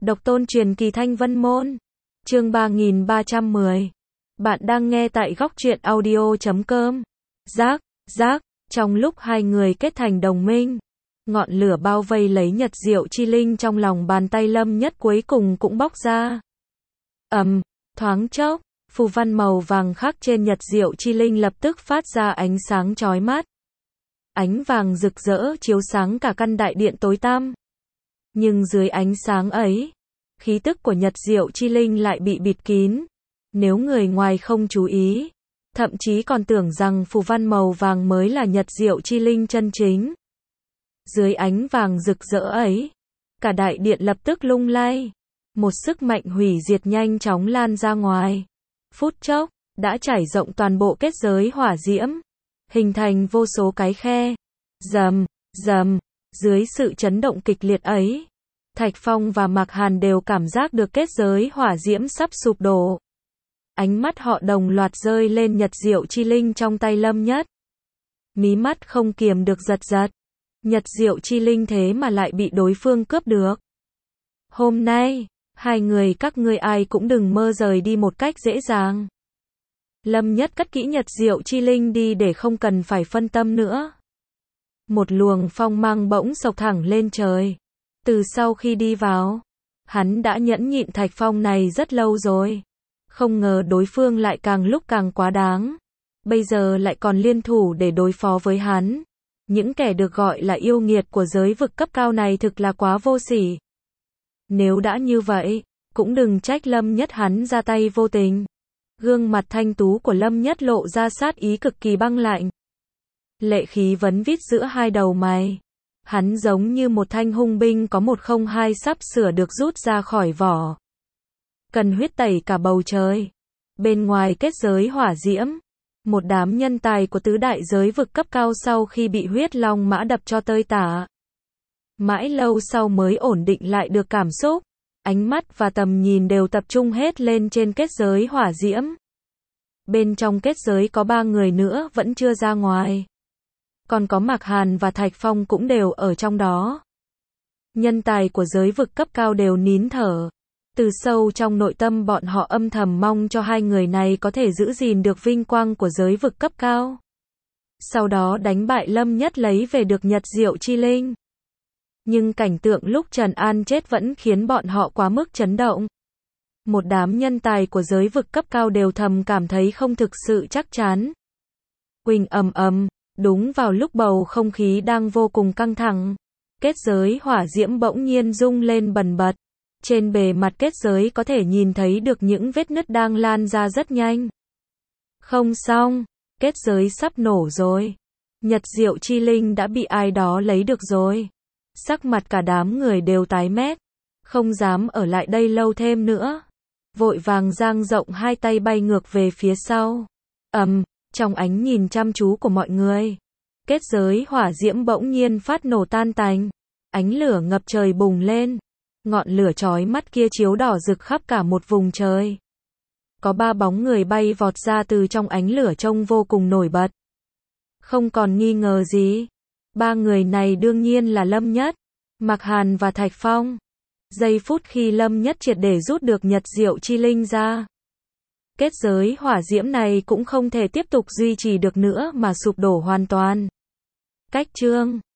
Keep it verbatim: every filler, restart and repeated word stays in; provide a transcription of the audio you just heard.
Độc tôn truyền kỳ Thanh Vân Môn. Chương ba nghìn ba trăm mười. Bạn đang nghe tại góc truyện audio chấm com. Giác, giác, trong lúc hai người kết thành đồng minh, ngọn lửa bao vây lấy Nhật Diệu Chi Linh trong lòng bàn tay Lâm Nhất cuối cùng cũng bốc ra. Ầm, thoáng chốc, phù văn màu vàng khắc trên Nhật Diệu Chi Linh lập tức phát ra ánh sáng chói mắt. Ánh vàng rực rỡ chiếu sáng cả căn đại điện tối tăm. Nhưng dưới ánh sáng ấy, khí tức của Nhật Diệu Chi Linh lại bị bịt kín. Nếu người ngoài không chú ý, thậm chí còn tưởng rằng phù văn màu vàng mới là Nhật Diệu Chi Linh chân chính. Dưới ánh vàng rực rỡ ấy, cả đại điện lập tức lung lay. Một sức mạnh hủy diệt nhanh chóng lan ra ngoài. Phút chốc, đã trải rộng toàn bộ kết giới hỏa diễm, hình thành vô số cái khe. Rầm, rầm, dưới sự chấn động kịch liệt ấy, Thạch Phong và Mạc Hàn đều cảm giác được kết giới hỏa diễm sắp sụp đổ. Ánh mắt họ đồng loạt rơi lên Nhật Diệu Chi Linh trong tay Lâm Nhất. Mí mắt không kiềm được giật giật. Nhật Diệu Chi Linh thế mà lại bị đối phương cướp được. Hôm nay, hai người các ngươi ai cũng đừng mơ rời đi một cách dễ dàng. Lâm Nhất cất kỹ Nhật Diệu Chi Linh đi để không cần phải phân tâm nữa. Một luồng phong mang bỗng xộc thẳng lên trời. Từ sau khi đi vào, hắn đã nhẫn nhịn Thạch Phong này rất lâu rồi. Không ngờ đối phương lại càng lúc càng quá đáng. Bây giờ lại còn liên thủ để đối phó với hắn. Những kẻ được gọi là yêu nghiệt của giới vực cấp cao này thực là quá vô sỉ. Nếu đã như vậy, cũng đừng trách Lâm Nhất hắn ra tay vô tình. Gương mặt thanh tú của Lâm Nhất lộ ra sát ý cực kỳ băng lạnh. Lệ khí vấn vít giữa hai đầu mày. Hắn giống như một thanh hung binh có một không hai sắp sửa được rút ra khỏi vỏ. Cần huyết tẩy cả bầu trời. Bên ngoài kết giới hỏa diễm, một đám nhân tài của tứ đại giới vực cấp cao sau khi bị huyết long mã đập cho tơi tả. Mãi lâu sau mới ổn định lại được cảm xúc. Ánh mắt và tầm nhìn đều tập trung hết lên trên kết giới hỏa diễm. Bên trong kết giới có ba người nữa vẫn chưa ra ngoài. Còn có Mạc Hàn và Thạch Phong cũng đều ở trong đó. Nhân tài của giới vực cấp cao đều nín thở. Từ sâu trong nội tâm bọn họ âm thầm mong cho hai người này có thể giữ gìn được vinh quang của giới vực cấp cao. Sau đó đánh bại Lâm Nhất lấy về được Nhật Diệu Chi Linh. Nhưng cảnh tượng lúc Trần An chết vẫn khiến bọn họ quá mức chấn động. Một đám nhân tài của giới vực cấp cao đều thầm cảm thấy không thực sự chắc chắn. Quỳnh ầm ầm, đúng vào lúc bầu không khí đang vô cùng căng thẳng. Kết giới hỏa diễm bỗng nhiên rung lên bần bật. Trên bề mặt kết giới có thể nhìn thấy được những vết nứt đang lan ra rất nhanh. Không xong, kết giới sắp nổ rồi. Nhật Diệu Chi Linh đã bị ai đó lấy được rồi. Sắc mặt cả đám người đều tái mét, không dám ở lại đây lâu thêm nữa. Vội vàng dang rộng hai tay bay ngược về phía sau. Ầm, trong ánh nhìn chăm chú của mọi người, kết giới hỏa diễm bỗng nhiên phát nổ tan tành. Ánh lửa ngập trời bùng lên. Ngọn lửa chói mắt kia chiếu đỏ rực khắp cả một vùng trời. Có ba bóng người bay vọt ra từ trong ánh lửa trông vô cùng nổi bật. Không còn nghi ngờ gì. Ba người này đương nhiên là Lâm Nhất, Mạc Hàn và Thạch Phong. Giây phút khi Lâm Nhất triệt để rút được Nhật Diệu Chi Linh ra, kết giới hỏa diễm này cũng không thể tiếp tục duy trì được nữa mà sụp đổ hoàn toàn. Cách chương